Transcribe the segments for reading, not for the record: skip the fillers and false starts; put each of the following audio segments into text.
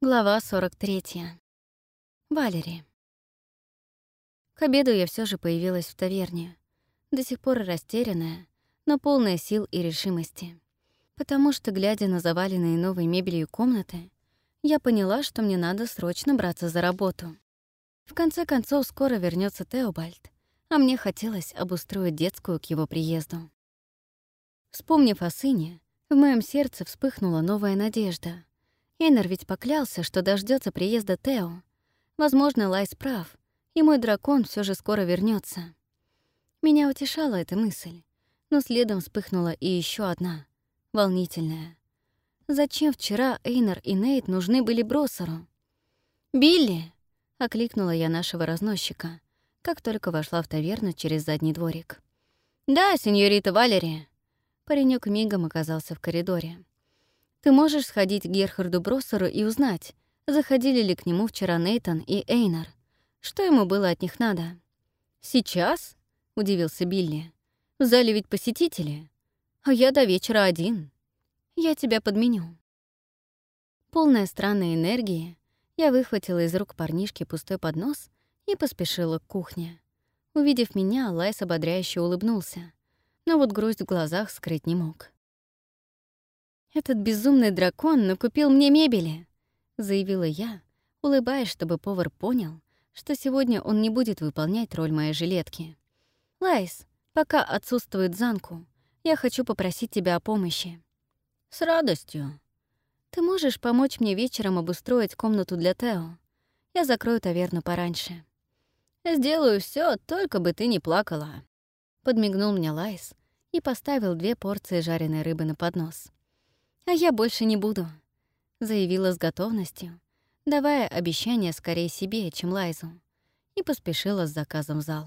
Глава 43. Валери. К обеду я все же появилась в таверне, до сих пор растерянная, но полная сил и решимости. Потому что, глядя на заваленные новой мебелью комнаты, я поняла, что мне надо срочно браться за работу. В конце концов, скоро вернется Теобальд, а мне хотелось обустроить детскую к его приезду. Вспомнив о сыне, в моем сердце вспыхнула новая надежда. Эйнар ведь поклялся, что дождется приезда Тео. Возможно, Лайс прав, и мой дракон все же скоро вернется. Меня утешала эта мысль, но следом вспыхнула и еще одна, волнительная. Зачем вчера Эйнар и Нейт нужны были Броссеру? «Билли!» — окликнула я нашего разносчика, как только вошла в таверну через задний дворик. «Да, сеньорита Валери!» Паренек мигом оказался в коридоре. «Ты можешь сходить к Герхарду Броссеру и узнать, заходили ли к нему вчера Нейтан и Эйнар? Что ему было от них надо?» «Сейчас?» — удивился Билли. «В зале ведь посетители, а я до вечера один. Я тебя подменю». Полная странной энергии, я выхватила из рук парнишки пустой поднос и поспешила к кухне. Увидев меня, Лайс ободряюще улыбнулся, но вот грусть в глазах скрыть не мог. «Этот безумный дракон накупил мне мебели», — заявила я, улыбаясь, чтобы повар понял, что сегодня он не будет выполнять роль моей жилетки. «Лайс, пока отсутствует Занку, я хочу попросить тебя о помощи». «С радостью. Ты можешь помочь мне вечером обустроить комнату для Тео? Я закрою таверну пораньше». «Сделаю все, только бы ты не плакала», — подмигнул мне Лайс и поставил 2 порции жареной рыбы на поднос. «А я больше не буду», — заявила с готовностью, давая обещание скорее себе, чем Лайзу, и поспешила с заказом в зал.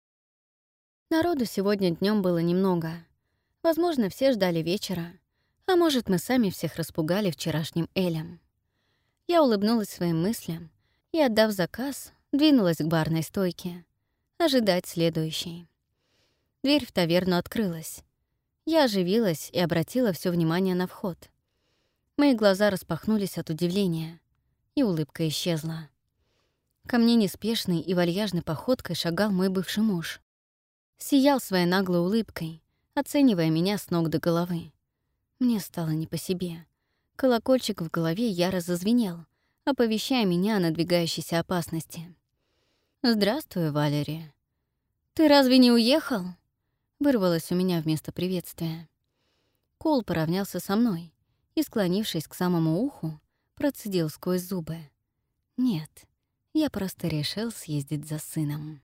Народу сегодня днем было немного. Возможно, все ждали вечера, а может, мы сами всех распугали вчерашним элем. Я улыбнулась своим мыслям и, отдав заказ, двинулась к барной стойке. Ожидать следующей. Дверь в таверну открылась. Я оживилась и обратила все внимание на вход. Мои глаза распахнулись от удивления, и улыбка исчезла. Ко мне неспешной и вальяжной походкой шагал мой бывший муж. Сиял своей наглой улыбкой, оценивая меня с ног до головы. Мне стало не по себе. Колокольчик в голове яро зазвенел, оповещая меня о надвигающейся опасности. «Здравствуй, Валери. Ты разве не уехал?» Вырвалось у меня вместо приветствия. Коул поравнялся со мной и, склонившись к самому уху, процедил сквозь зубы. «Нет, я просто решил съездить за сыном».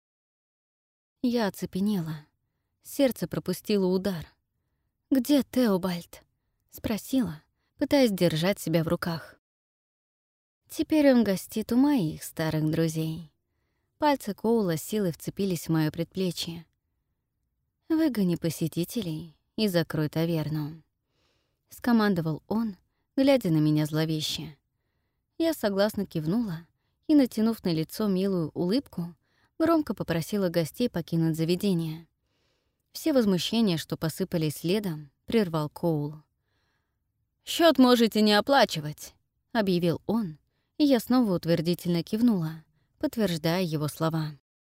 Я оцепенела. Сердце пропустило удар. «Где Теобальд?» — спросила, пытаясь держать себя в руках. «Теперь он гостит у моих старых друзей». Пальцы Коула силой вцепились в моё предплечье. «Выгони посетителей и закрой таверну», — скомандовал он, глядя на меня зловеще. Я согласно кивнула и, натянув на лицо милую улыбку, громко попросила гостей покинуть заведение. Все возмущения, что посыпались следом, прервал Коул. «Счёт можете не оплачивать», — объявил он, и я снова утвердительно кивнула, подтверждая его слова.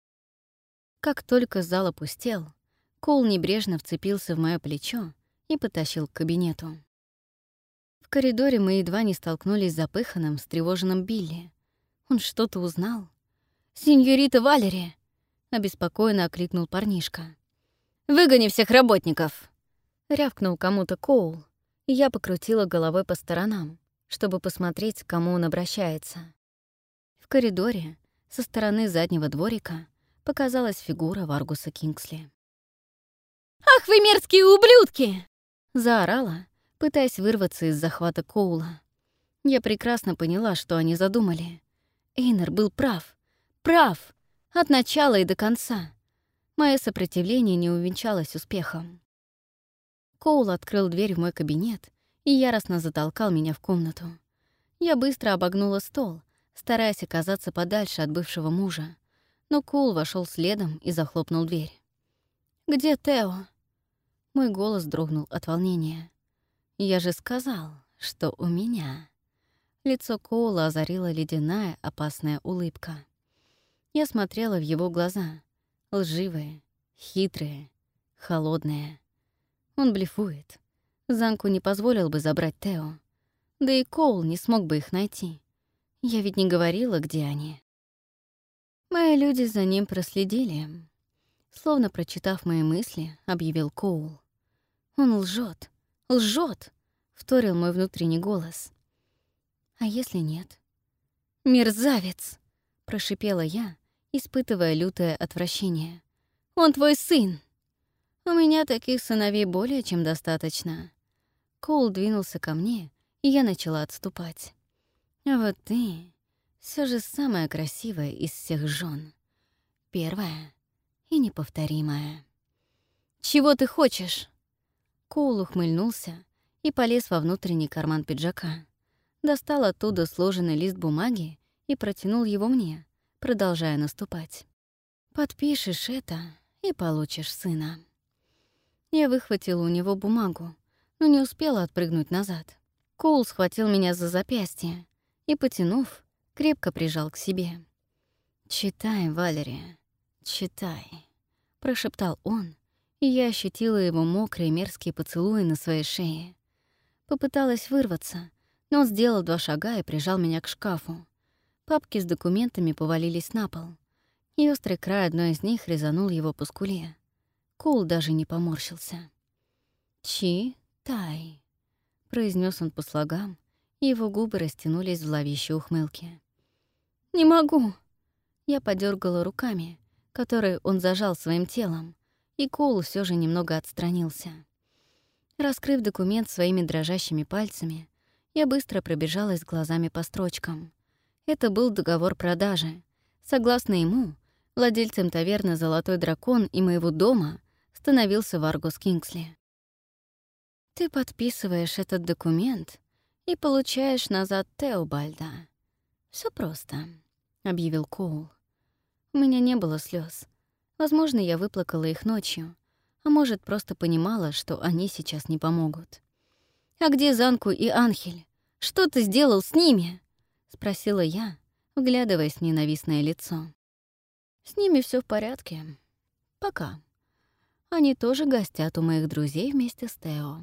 Как только зал опустел, Коул небрежно вцепился в моё плечо и потащил к кабинету. В коридоре мы едва не столкнулись с запыханным, встревоженным Билли. Он что-то узнал. «Сеньорита Валери!» — обеспокоенно окликнул парнишка. «Выгони всех работников!» — рявкнул кому-то Коул, и я покрутила головой по сторонам, чтобы посмотреть, к кому он обращается. В коридоре, со стороны заднего дворика, показалась фигура Варгуса Кингсли. «Ах вы мерзкие ублюдки!» — заорала, пытаясь вырваться из захвата Коула. Я прекрасно поняла, что они задумали. Эйнар был прав. Прав! От начала и до конца. Мое сопротивление не увенчалось успехом. Коул открыл дверь в мой кабинет и яростно затолкал меня в комнату. Я быстро обогнула стол, стараясь оказаться подальше от бывшего мужа, но Коул вошел следом и захлопнул дверь. «Где Тео?» Мой голос дрогнул от волнения. «Я же сказал, что у меня». Лицо Коула озарила ледяная, опасная улыбка. Я смотрела в его глаза. Лживые, хитрые, холодные. Он блефует. Занку не позволил бы забрать Тео. Да и Коул не смог бы их найти. Я ведь не говорила, где они. Мои люди за ним проследили. Словно прочитав мои мысли, объявил Коул. «Он лжет, лжет!» — вторил мой внутренний голос. «А если нет?» «Мерзавец!» — прошипела я, испытывая лютое отвращение. «Он твой сын!» «У меня таких сыновей более чем достаточно». Коул двинулся ко мне, и я начала отступать. «А вот ты все же самая красивая из всех жен. Первая и неповторимая». «Чего ты хочешь?» Коул ухмыльнулся и полез во внутренний карман пиджака. Достал оттуда сложенный лист бумаги и протянул его мне, продолжая наступать. «Подпишешь это и получишь сына». Я выхватила у него бумагу, но не успела отпрыгнуть назад. Коул схватил меня за запястье и, потянув, крепко прижал к себе. «Читай, Валерия, читай», — прошептал он, и я ощутила его мокрые мерзкие поцелуи на своей шее. Попыталась вырваться, но он сделал 2 шага и прижал меня к шкафу. Папки с документами повалились на пол, и острый край одной из них резанул его по скуле. Коул даже не поморщился. «Читай», — произнес он по слогам, и его губы растянулись в зловещей ухмылке. «Не могу!» Я подергала руками, которые он зажал своим телом, и Коул все же немного отстранился. Раскрыв документ своими дрожащими пальцами, я быстро пробежалась глазами по строчкам. Это был договор продажи. Согласно ему, владельцем таверны «Золотой дракон» и моего дома становился Варгус Кингсли. «Ты подписываешь этот документ и получаешь назад Теобальда. Все просто», — объявил Коул. У меня не было слез. Возможно, я выплакала их ночью, а может, просто понимала, что они сейчас не помогут. «А где Занку и Анхель? Что ты сделал с ними?» — спросила я, вглядываясь в ненавистное лицо. «С ними все в порядке. Пока. Они тоже гостят у моих друзей вместе с Тео».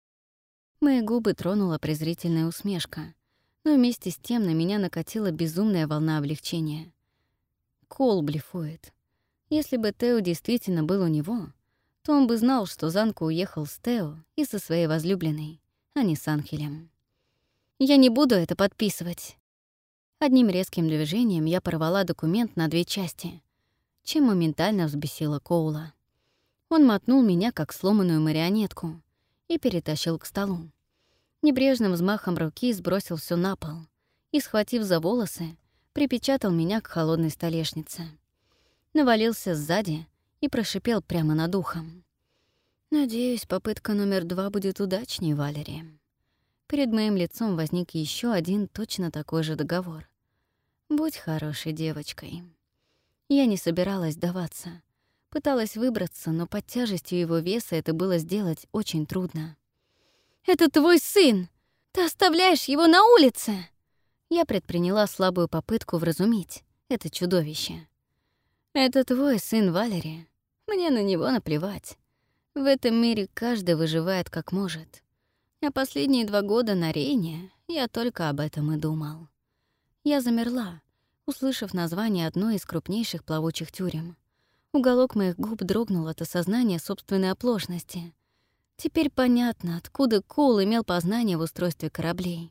Мои губы тронула презрительная усмешка, но вместе с тем на меня накатила безумная волна облегчения. Коул блефует. Если бы Тео действительно был у него, то он бы знал, что Занку уехал с Тео и со своей возлюбленной, а не с Анхелем. «Я не буду это подписывать». Одним резким движением я порвала документ на 2 части, чем моментально взбесила Коула. Он мотнул меня, как сломанную марионетку, и перетащил к столу. Небрежным взмахом руки сбросил все на пол и, схватив за волосы, припечатал меня к холодной столешнице. Навалился сзади и прошипел прямо над ухом. «Надеюсь, попытка номер 2 будет удачнее, Валерия». Перед моим лицом возник еще один точно такой же договор. «Будь хорошей девочкой». Я не собиралась сдаваться. Пыталась выбраться, но под тяжестью его веса это было сделать очень трудно. «Это твой сын! Ты оставляешь его на улице!» Я предприняла слабую попытку вразумить это чудовище. «Это твой сын, Валерия. Мне на него наплевать. В этом мире каждый выживает как может. А последние 2 года на Рейне я только об этом и думал». Я замерла, услышав название одной из крупнейших плавучих тюрем. Уголок моих губ дрогнул от осознания собственной оплошности. Теперь понятно, откуда Коул имел познание в устройстве кораблей.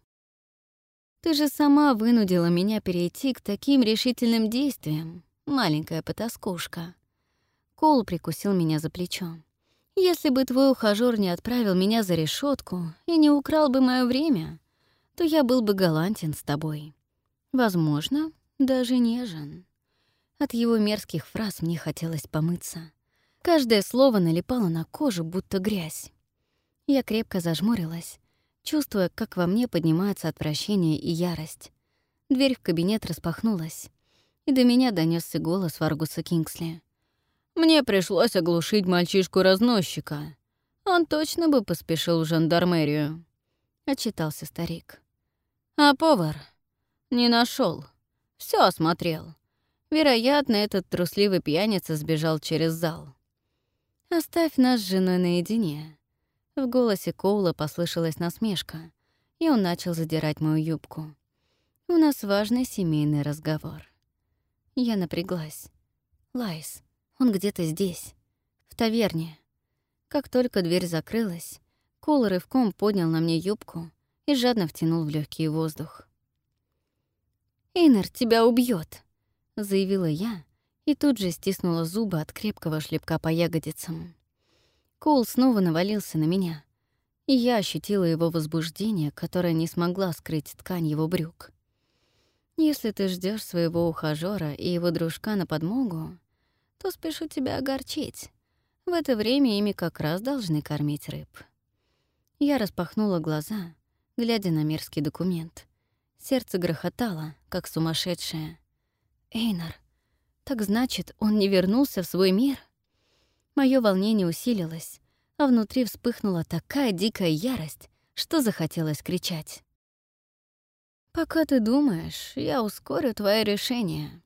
«Ты же сама вынудила меня перейти к таким решительным действиям, маленькая потаскушка». Коул прикусил меня за плечо. «Если бы твой ухажёр не отправил меня за решетку и не украл бы моё время, то я был бы галантен с тобой. Возможно, даже нежен». От его мерзких фраз мне хотелось помыться. Каждое слово налипало на кожу, будто грязь. Я крепко зажмурилась, чувствуя, как во мне поднимаются отвращение и ярость. Дверь в кабинет распахнулась, и до меня донёсся голос Варгуса Кингсли. «Мне пришлось оглушить мальчишку-разносчика. Он точно бы поспешил в жандармерию», — отчитался старик. А повар не нашел, все осмотрел. Вероятно, этот трусливый пьяница сбежал через зал. «Оставь нас с женой наедине». В голосе Коула послышалась насмешка, и он начал задирать мою юбку. «У нас важный семейный разговор». Я напряглась. Лайс, он где-то здесь, в таверне. Как только дверь закрылась, Коул рывком поднял на мне юбку и жадно втянул в легкий воздух. «Эйнар тебя убьет, заявила я и тут же стиснула зубы от крепкого шлепка по ягодицам. Коул снова навалился на меня, и я ощутила его возбуждение, которое не смогла скрыть ткань его брюк. «Если ты ждешь своего ухажёра и его дружка на подмогу, то спешу тебя огорчить. В это время ими как раз должны кормить рыб». Я распахнула глаза, глядя на мерзкий документ. Сердце грохотало, как сумасшедшее. «Эйнар, так значит, он не вернулся в свой мир?» Моё волнение усилилось, а внутри вспыхнула такая дикая ярость, что захотелось кричать. «Пока ты думаешь, я ускорю твое решение».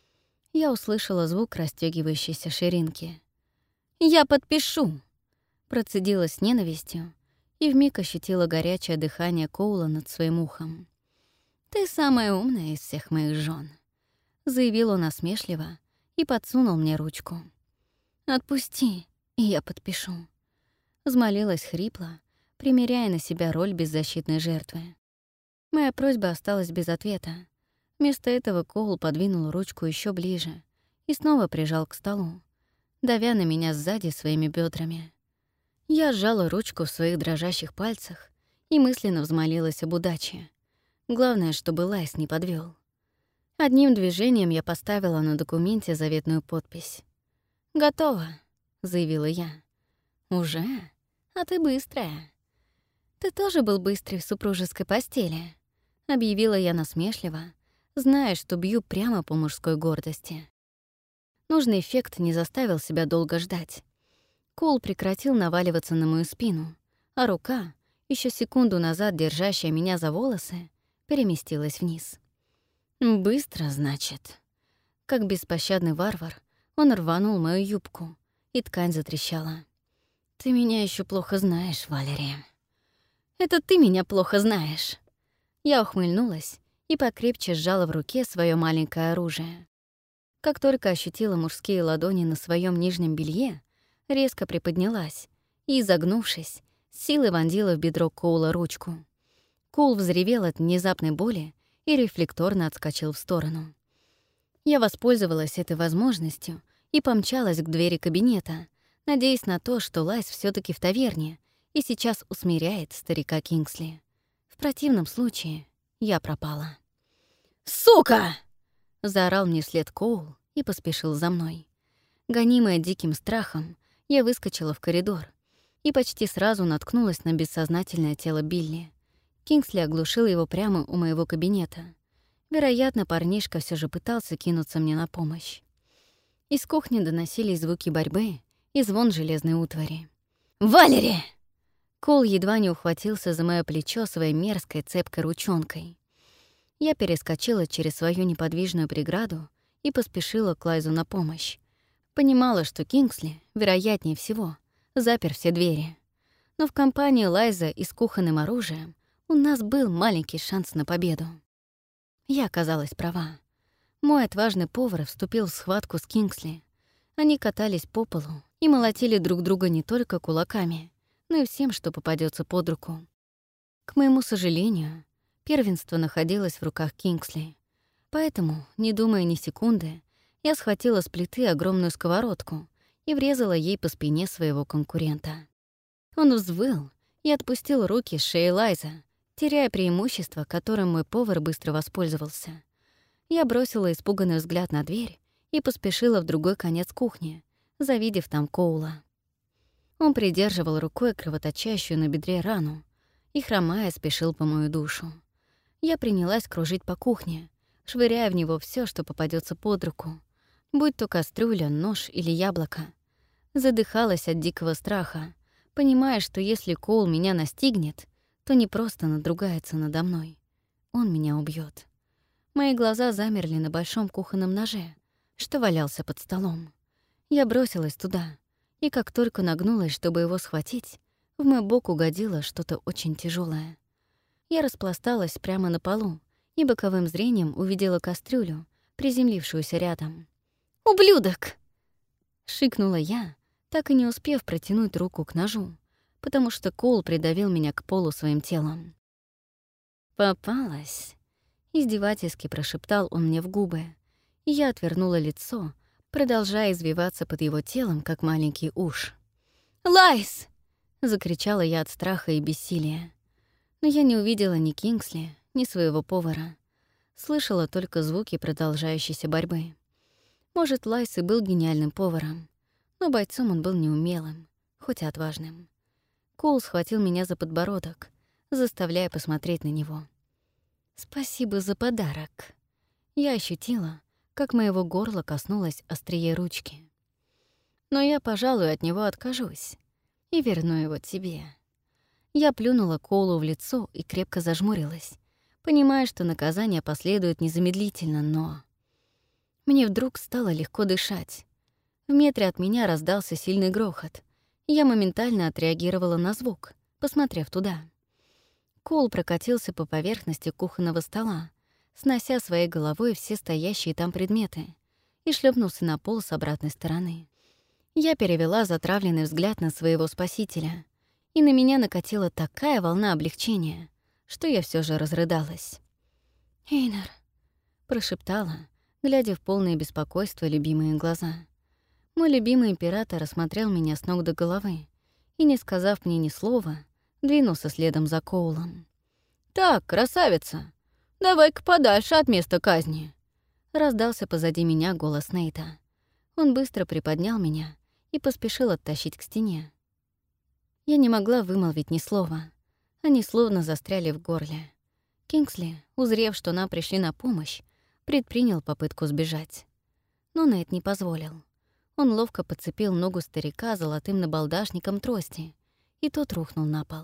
Я услышала звук расстёгивающейся ширинки. «Я подпишу!» Процедила с ненавистью и вмиг ощутила горячее дыхание Коула над своим ухом. «Ты самая умная из всех моих жён», — заявил он насмешливо и подсунул мне ручку. «Отпусти, и я подпишу», — взмолилась хрипло, примеряя на себя роль беззащитной жертвы. Моя просьба осталась без ответа. Вместо этого Коул подвинул ручку ещё ближе и снова прижал к столу, давя на меня сзади своими бёдрами. Я сжала ручку в своих дрожащих пальцах и мысленно взмолилась об удаче. Главное, чтобы Лайс не подвёл. Одним движением я поставила на документе заветную подпись. «Готово», — заявила я. «Уже? А ты быстрая». «Ты тоже был быстрый в супружеской постели», — объявила я насмешливо, зная, что бью прямо по мужской гордости. Нужный эффект не заставил себя долго ждать. Коул прекратил наваливаться на мою спину, а рука, ещё секунду назад держащая меня за волосы, переместилась вниз. «Быстро, значит». Как беспощадный варвар, он рванул мою юбку, и ткань затрещала. «Ты меня ещё плохо знаешь, Валерия». «Это ты меня плохо знаешь». Я ухмыльнулась и покрепче сжала в руке своё маленькое оружие. Как только ощутила мужские ладони на своём нижнем белье, резко приподнялась и, изогнувшись, с силой вонзила в бедро Коула ручку. Коул взревел от внезапной боли и рефлекторно отскочил в сторону. Я воспользовалась этой возможностью и помчалась к двери кабинета, надеясь на то, что Лайс всё-таки в таверне и сейчас усмиряет старика Кингсли. В противном случае я пропала. «Сука!» — заорал мне вслед Коул и поспешил за мной. Гонимая диким страхом, я выскочила в коридор и почти сразу наткнулась на бессознательное тело Билли. Кингсли оглушил его прямо у моего кабинета. Вероятно, парнишка всё же пытался кинуться мне на помощь. Из кухни доносились звуки борьбы и звон железной утвари. «Валери!» Коул едва не ухватился за моё плечо своей мерзкой цепкой ручонкой. Я перескочила через свою неподвижную преграду и поспешила к Лайзу на помощь. Понимала, что Кингсли, вероятнее всего, запер все двери. Но в компании Лайза и с кухонным оружием у нас был маленький шанс на победу. Я оказалась права. Мой отважный повар вступил в схватку с Кингсли. Они катались по полу и молотили друг друга не только кулаками, но и всем, что попадётся под руку. К моему сожалению, первенство находилось в руках Кингсли. Поэтому, не думая ни секунды, я схватила с плиты огромную сковородку и врезала ей по спине своего конкурента. Он взвыл и отпустил руки с шеи Лайза, теряя преимущество, которым мой повар быстро воспользовался. Я бросила испуганный взгляд на дверь и поспешила в другой конец кухни, завидев там Коула. Он придерживал рукой кровоточащую на бедре рану и, хромая, спешил по мою душу. Я принялась кружить по кухне, швыряя в него всё, что попадётся под руку, будь то кастрюля, нож или яблоко. Задыхалась от дикого страха, понимая, что если Коул меня настигнет, то не просто надругается надо мной, он меня убьет. Мои глаза замерли на большом кухонном ноже, что валялся под столом. Я бросилась туда, и как только нагнулась, чтобы его схватить, в мой бок угодило что-то очень тяжелое. Я распласталась прямо на полу и боковым зрением увидела кастрюлю, приземлившуюся рядом. «Ублюдок!» — шикнула я, так и не успев протянуть руку к ножу, потому что Коул придавил меня к полу своим телом. «Попалась!» — издевательски прошептал он мне в губы, и я отвернула лицо, продолжая извиваться под его телом, как маленький уж. «Лайс!» — закричала я от страха и бессилия. Но я не увидела ни Кингсли, ни своего повара. Слышала только звуки продолжающейся борьбы. Может, Лайс и был гениальным поваром, но бойцом он был неумелым, хоть и отважным. Коул схватил меня за подбородок, заставляя посмотреть на него. «Спасибо за подарок». Я ощутила, как моего горла коснулась острие ручки. «Но я, пожалуй, от него откажусь и верну его тебе». Я плюнула Коулу в лицо и крепко зажмурилась, понимая, что наказание последует незамедлительно, но... Мне вдруг стало легко дышать. В метре от меня раздался сильный грохот, и я моментально отреагировала на звук, посмотрев туда. Коул прокатился по поверхности кухонного стола, снося своей головой все стоящие там предметы, и шлепнулся на пол с обратной стороны. Я перевела затравленный взгляд на своего спасителя, и на меня накатила такая волна облегчения, что я все же разрыдалась. «Эйнар», — прошептала, глядя в полное беспокойство любимые глаза. Мой любимый император осмотрел меня с ног до головы и, не сказав мне ни слова, двинулся следом за Коулом. «Так, красавица, давай-ка подальше от места казни», — раздался позади меня голос Нейта. Он быстро приподнял меня и поспешил оттащить к стене. Я не могла вымолвить ни слова. Они словно застряли в горле. Кингсли, узрев, что нам пришли на помощь, предпринял попытку сбежать. Но Нейт не позволил. Он ловко подцепил ногу старика золотым набалдашником трости, и тот рухнул на пол.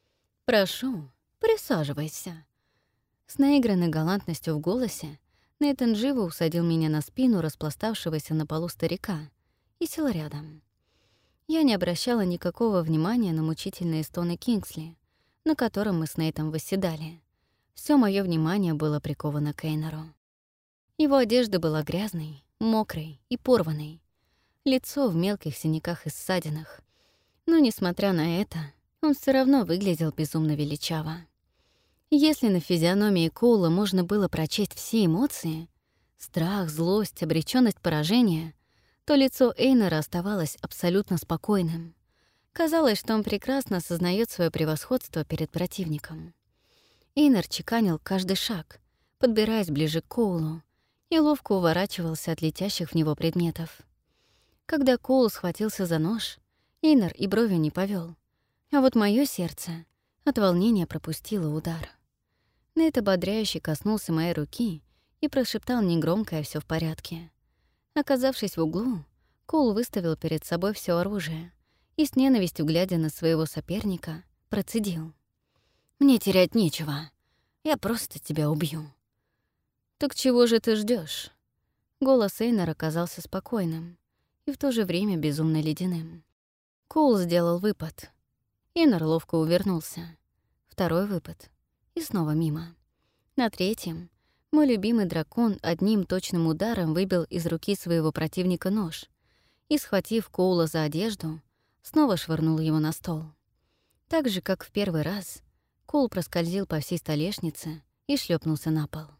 «Прошу, присаживайся». С наигранной галантностью в голосе Нейтан живо усадил меня на спину распластавшегося на полу старика и сел рядом. Я не обращала никакого внимания на мучительные стоны Кингсли, на котором мы с Нейтом восседали. Всё моё внимание было приковано к Эйнару. Его одежда была грязной, мокрой и порванной. Лицо в мелких синяках и ссадинах. Но, несмотря на это, он всё равно выглядел безумно величаво. Если на физиономии Коула можно было прочесть все эмоции — страх, злость, обречённость поражения — то лицо Эйнара оставалось абсолютно спокойным. Казалось, что он прекрасно осознаёт своё превосходство перед противником. Эйнар чеканил каждый шаг, подбираясь ближе к Коулу, и ловко уворачивался от летящих в него предметов. Когда Коул схватился за нож, Эйнар и брови не повёл, а вот моё сердце от волнения пропустило удар. Нейт ободряюще коснулся моей руки и прошептал негромко: «Всё в порядке». Оказавшись в углу, Коул выставил перед собой всё оружие и, с ненавистью глядя на своего соперника, процедил: «Мне терять нечего. Я просто тебя убью». «Так чего же ты ждёшь?» Голос Эйнара оказался спокойным и в то же время безумно ледяным. Коул сделал выпад. Эйнар ловко увернулся. Второй выпад. И снова мимо. На третьем мой любимый дракон одним точным ударом выбил из руки своего противника нож и, схватив Коула за одежду, снова швырнул его на стол. Так же, как в первый раз, Коул проскользил по всей столешнице и шлепнулся на пол.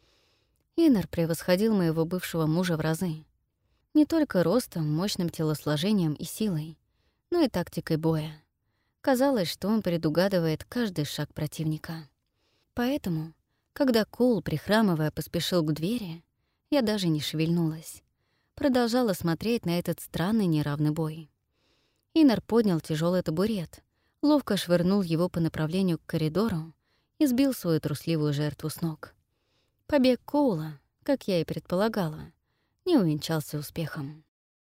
Эйнар превосходил моего бывшего мужа в разы. Не только ростом, мощным телосложением и силой, но и тактикой боя. Казалось, что он предугадывает каждый шаг противника. Поэтому, когда Коул, прихрамывая, поспешил к двери, я даже не шевельнулась. Продолжала смотреть на этот странный неравный бой. Эйнар поднял тяжелый табурет, ловко швырнул его по направлению к коридору и сбил свою трусливую жертву с ног. Побег Коула, как я и предполагала, не увенчался успехом.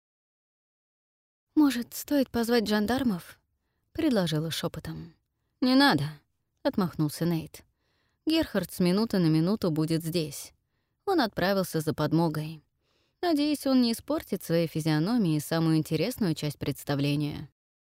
«Может, стоит позвать жандармов?» — предложила шепотом. «Не надо», — отмахнулся Нейт. Герхард с минуты на минуту будет здесь. Он отправился за подмогой. Надеюсь, он не испортит своей физиономией самую интересную часть представления.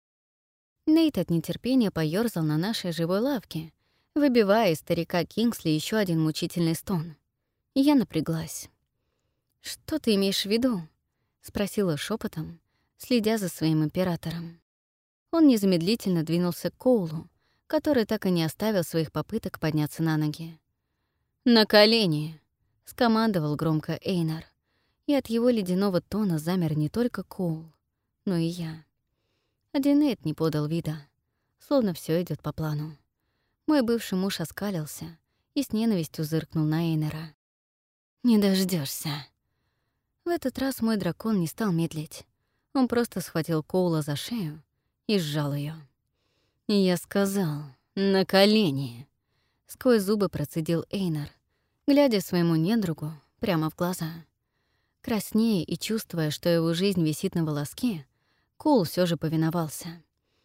Нейт от нетерпения поёрзал на нашей живой лавке, выбивая из старика Кингсли еще один мучительный стон. Я напряглась. «Что ты имеешь в виду?» — спросила шепотом, следя за своим императором. Он незамедлительно двинулся к Коулу, который так и не оставил своих попыток подняться на ноги. «На колени!» — скомандовал громко Эйнар, и от его ледяного тона замер не только Коул, но и я. Один Нейт не подал вида, словно все идет по плану. Мой бывший муж оскалился и с ненавистью зыркнул на Эйнера. «Не дождешься. В этот раз мой дракон не стал медлить. Он просто схватил Коула за шею и сжал ее. «Я сказал, на колени!» Сквозь зубы процедил Эйнар, глядя своему недругу прямо в глаза. Краснея и чувствуя, что его жизнь висит на волоске, Коул все же повиновался.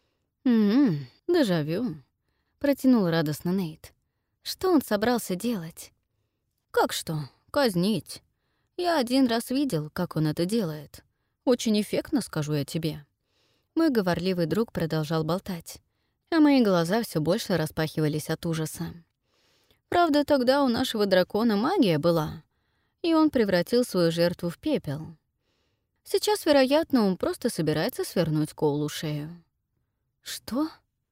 Дежавю», — протянул радостно Нейт. «Что он собрался делать?» «Как что? Казнить. Я один раз видел, как он это делает. Очень эффектно, скажу я тебе». Мой говорливый друг продолжал болтать, а мои глаза все больше распахивались от ужаса. Правда, тогда у нашего дракона магия была, и он превратил свою жертву в пепел. Сейчас, вероятно, он просто собирается свернуть Коулу шею. «Что?»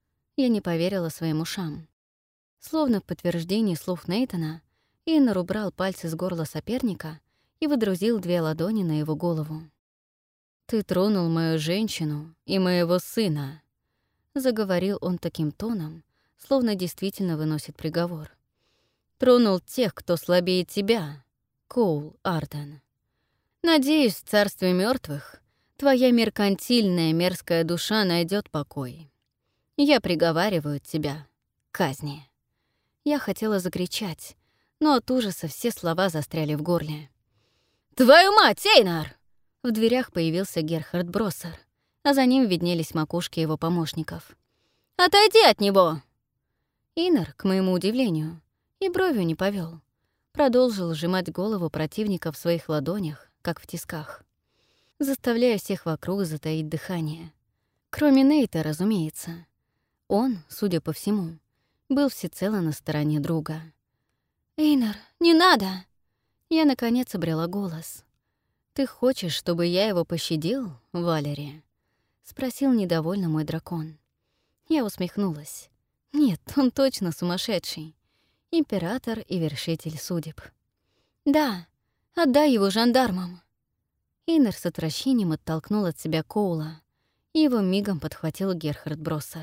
Я не поверила своим ушам. Словно в подтверждении слов Нейтана, Эйнар убрал пальцы с горла соперника и выдрузил 2 ладони на его голову. «Ты тронул мою женщину и моего сына», — заговорил он таким тоном, словно действительно выносит приговор. «Тронул тех, кто слабее тебя, Коул Арден. Надеюсь, в царстве мертвых твоя меркантильная мерзкая душа найдет покой. Я приговариваю тебя к казни». Я хотела закричать, но от ужаса все слова застряли в горле. «Твою мать, Эйнар!» В дверях появился Герхард Броссер, а за ним виднелись макушки его помощников. «Отойди от него!» Эйнар, к моему удивлению, и бровью не повел. Продолжил сжимать голову противника в своих ладонях, как в тисках, заставляя всех вокруг затаить дыхание. Кроме Нейта, разумеется. Он, судя по всему, был всецело на стороне друга. «Эйнар, не надо!» Я, наконец, обрела голос. «Ты хочешь, чтобы я его пощадил, Валери?» — спросил недовольно мой дракон. Я усмехнулась. «Нет, он точно сумасшедший. Император и вершитель судеб». «Да, отдай его жандармам». Эйнар с отвращением оттолкнул от себя Коула, и его мигом подхватил Герхард Броссер.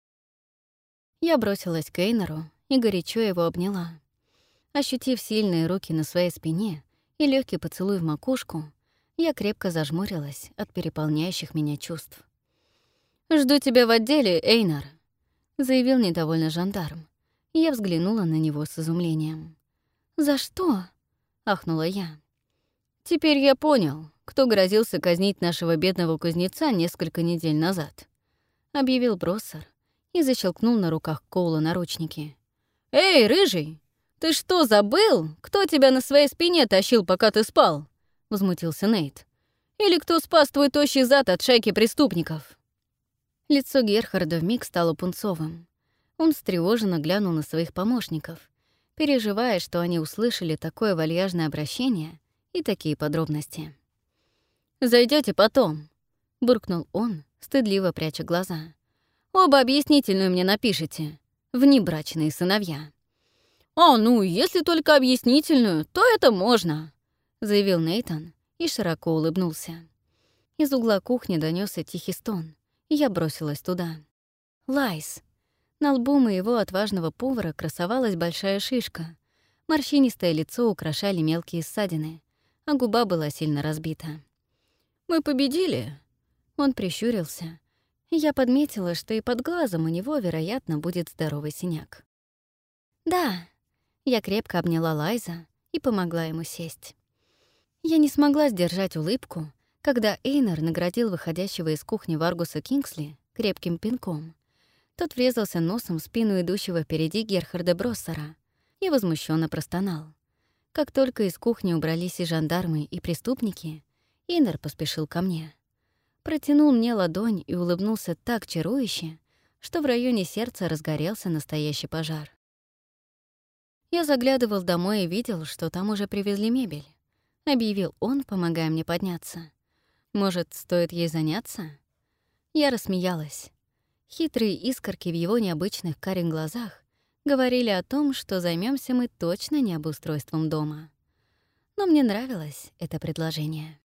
Я бросилась к Эйнару и горячо его обняла. Ощутив сильные руки на своей спине и легкий поцелуй в макушку, я крепко зажмурилась от переполняющих меня чувств. «Жду тебя в отделе, Эйнар», — заявил недовольно жандарм, и я взглянула на него с изумлением. «За что?» — ахнула я. «Теперь я понял, кто грозился казнить нашего бедного кузнеца несколько недель назад», — объявил Броссер и защелкнул на руках Коула наручники. «Эй, рыжий, ты что, забыл, кто тебя на своей спине тащил, пока ты спал?» — возмутился Нейт. «Или кто спас твой тощий зад от шайки преступников?» Лицо Герхарда вмиг стало пунцовым. Он встревоженно глянул на своих помощников, переживая, что они услышали такое вальяжное обращение и такие подробности. «Зайдёте потом», — буркнул он, стыдливо пряча глаза. «Оба объяснительную мне напишите. Внебрачные сыновья». Ну, если только объяснительную, то это можно», — заявил Нейтан и широко улыбнулся. Из угла кухни донёсся тихий стон, и я бросилась туда. Лайс. На лбу моего отважного повара красовалась большая шишка. Морщинистое лицо украшали мелкие ссадины, а губа была сильно разбита. «Мы победили?» Он прищурился, и я подметила, что и под глазом у него, вероятно, будет здоровый синяк. «Да». Я крепко обняла Лайза и помогла ему сесть. Я не смогла сдержать улыбку, когда Эйнар наградил выходящего из кухни Варгуса Кингсли крепким пинком. Тот врезался носом в спину идущего впереди Герхарда Броссера, и возмущенно простонал. Как только из кухни убрались и жандармы, и преступники, Эйнар поспешил ко мне. Протянул мне ладонь и улыбнулся так чарующе, что в районе сердца разгорелся настоящий пожар. Я заглядывал домой и видел, что там уже привезли мебель. Объявил он, помогая мне подняться. Может, стоит ей заняться? Я рассмеялась. Хитрые искорки в его необычных карих глазах говорили о том, что займемся мы точно не обустройством дома. Но мне нравилось это предложение.